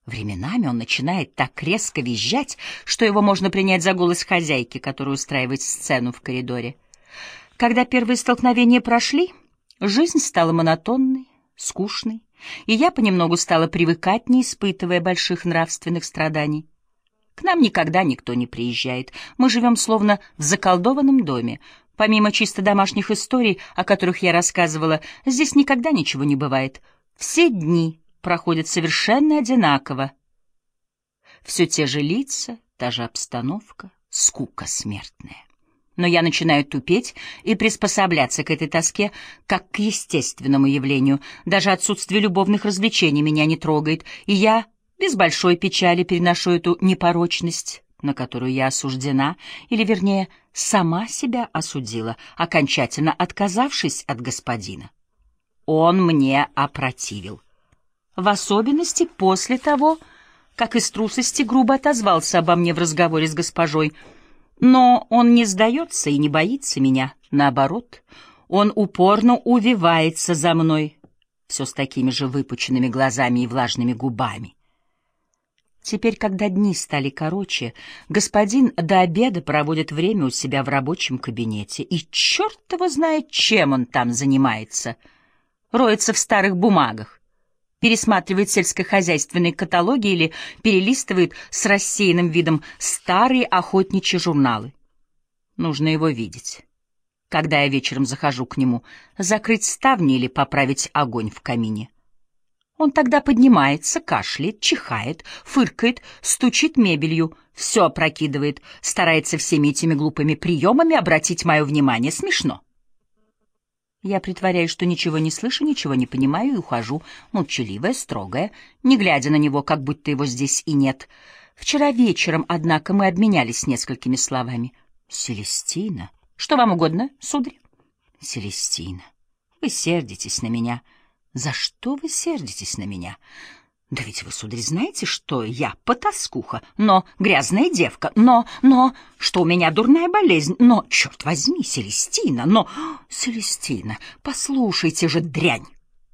Временами он начинает так резко визжать, что его можно принять за голос хозяйки, которая устраивает сцену в коридоре. Когда первые столкновения прошли, жизнь стала монотонной, скучной, и я понемногу стала привыкать, не испытывая больших нравственных страданий. К нам никогда никто не приезжает. Мы живем словно в заколдованном доме. Помимо чисто домашних историй, о которых я рассказывала, здесь никогда ничего не бывает. Все дни проходят совершенно одинаково. Все те же лица, та же обстановка, скука смертная. Но я начинаю тупеть и приспосабляться к этой тоске как к естественному явлению. Даже отсутствие любовных развлечений меня не трогает, и я без большой печали переношу эту непорочность, на которую я осуждена, или, вернее, сама себя осудила, окончательно отказавшись от господина. Он мне опротивил. В особенности после того, как из трусости грубо отозвался обо мне в разговоре с госпожой. Но он не сдается и не боится меня. Наоборот, он упорно увивается за мной, все с такими же выпученными глазами и влажными губами. Теперь, когда дни стали короче, господин до обеда проводит время у себя в рабочем кабинете, и черт его знает, чем он там занимается. Роется в старых бумагах, пересматривает сельскохозяйственные каталоги или перелистывает с рассеянным видом старые охотничьи журналы. Нужно его видеть. Когда я вечером захожу к нему, закрыть ставни или поправить огонь в камине. Он тогда поднимается, кашляет, чихает, фыркает, стучит мебелью, все опрокидывает, старается всеми этими глупыми приемами обратить мое внимание. Смешно. Я притворяюсь, что ничего не слышу, ничего не понимаю, и ухожу, молчаливая, строгая, не глядя на него, как будто его здесь и нет. Вчера вечером, однако, мы обменялись несколькими словами. «Селестина, что вам угодно, сударь?» «Селестина, вы сердитесь на меня». «За что вы сердитесь на меня? Да ведь вы, сударь, знаете, что я потаскуха, но грязная девка, но, что у меня дурная болезнь, но, черт возьми, Селестина, но, Селестина, послушайте же, дрянь!»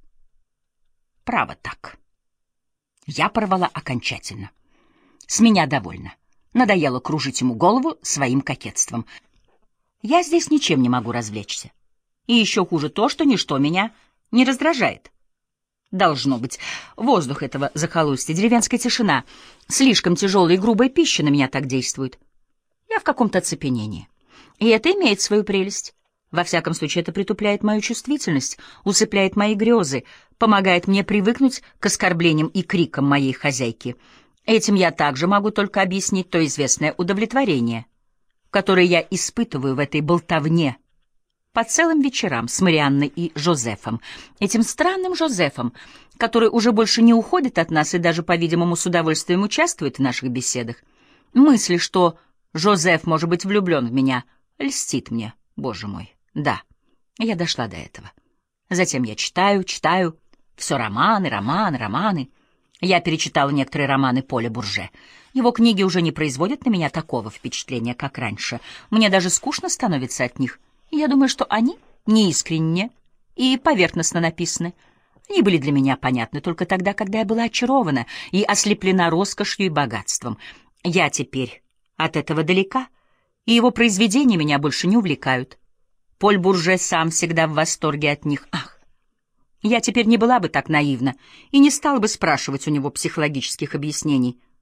Право так. Я порвала окончательно. С меня довольно. Надоело кружить ему голову своим кокетством. Я здесь ничем не могу развлечься. И еще хуже то, что ничто меня не раздражает. Должно быть, воздух этого захолустья, деревенская тишина, слишком тяжелая и грубая пища на меня так действует. Я в каком-то оцепенении. И это имеет свою прелесть. Во всяком случае, это притупляет мою чувствительность, усыпляет мои грезы, помогает мне привыкнуть к оскорблениям и крикам моей хозяйки. Этим я также могу только объяснить то известное удовлетворение, которое я испытываю в этой болтовне по целым вечерам с Марианной и Жозефом, этим странным Жозефом, который уже больше не уходит от нас и даже, по-видимому, с удовольствием участвует в наших беседах. Мысль, что Жозеф может быть влюблен в меня, льстит мне, боже мой. Да, я дошла до этого. Затем я читаю, все романы. Я перечитала некоторые романы Поля Бурже. Его книги уже не производят на меня такого впечатления, как раньше. Мне даже скучно становится от них. Я думаю, что они неискренне и поверхностно написаны. Они были для меня понятны только тогда, когда я была очарована и ослеплена роскошью и богатством. Я теперь от этого далека, и его произведения меня больше не увлекают. Поль Бурже сам всегда в восторге от них. Ах, я теперь не была бы так наивна и не стала бы спрашивать у него психологических объяснений.